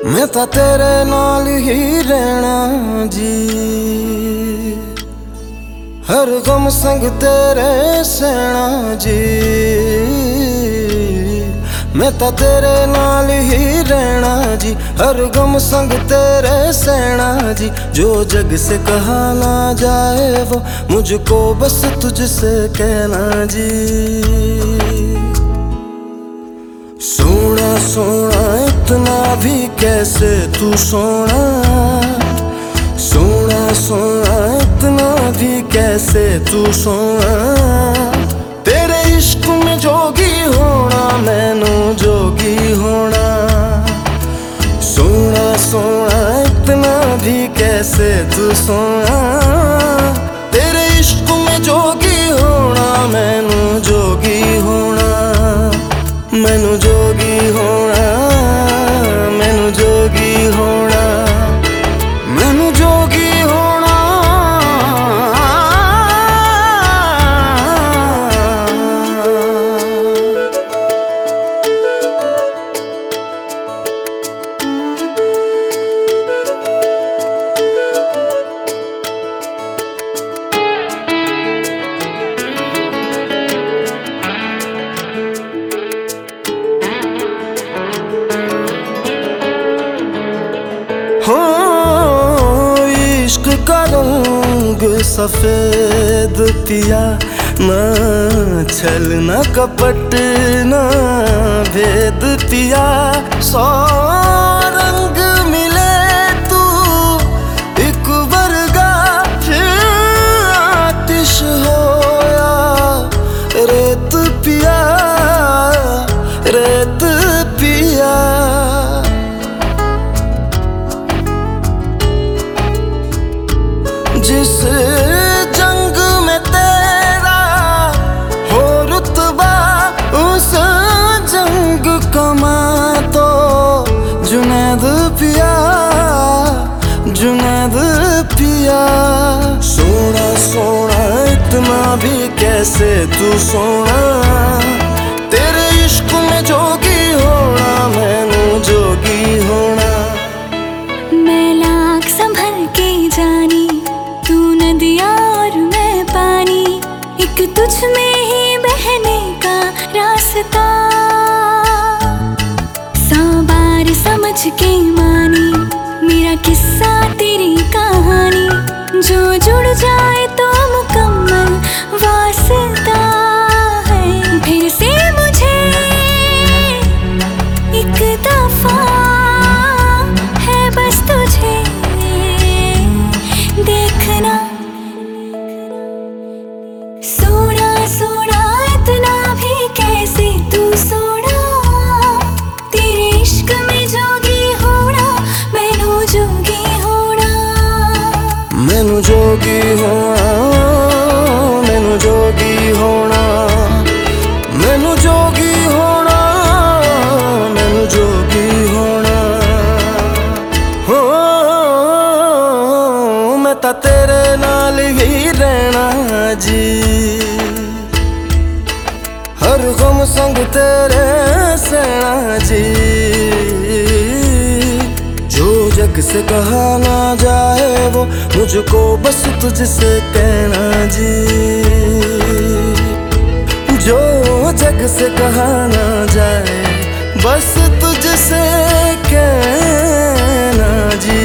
मैं तां तेरे नाल ही रहना जी, हर गम संग तेरे सहना जी। मैं तां तेरे नाल ही रहना जी, हर गम संग तेरे सहना जी। जो जग से कहा ना जाए वो मुझको बस तुझसे कहना जी। सोना सोना इतना भी कैसे तू सोना, सोना सोना इतना भी कैसे तू सोना। तेरे इश्क में जोगी होना मैनू जोगी होना। सोना सोना इतना भी कैसे तू सोना। तेरे इश्क में जोगी होना मैनू जोगी होना। मैनू जोगी होना, मैनू जोगी होना, मैनू जोगी होना। हो इश्क का रंग सफेद पिया, ना छल ना कपट ना भेद पिया। सौ रंग मिले तू एक वर्गा, फिर आतिश होया रेत पिया, रेत पिया। जिस जंग में तेरा हो रुतबा, उस जंग कमा तो जुनैद पिया, जुनैद पिया। सोना सोना इतना भी कैसे तू सोना। तेरे इश्क में जोगी होना मैनू जोगी होना। मैं लाख संभल के जानी, तू नदिया और मैं पानी। एक तुझ में ही बहने का रास्ता, 100 बार समझ के मानी मेरा किस्सा तेरी कहानी। जो जुड़ जाए तो मुकम्मल वास्ता है। फिर से मुझे एक दफा है बस तुझे देखना। सोना सोना इतना भी कैसे तू सोना। तेरे इश्क में जोगी होना मैनू जोगी होना। मैनू जोगी होना, मैनू जोगी होना, मैनू जोगी होना, मैनू जोगी होना। हो मैं तां तेरे नाल ही रहना जी, हर गम संग तेरे सहना जी। जो जग से कहा ना जाए वो मुझको बस तुझसे कहना जी। जो जग से कहा ना जाए बस तुझसे कहना जी।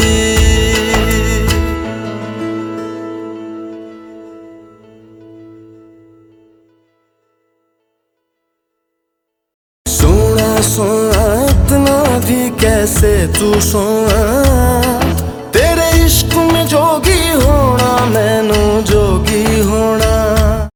सोना सोना इतना भी कैसे तू सोना। तेरे इश्क में जोगी होना मैनू जोगी होना।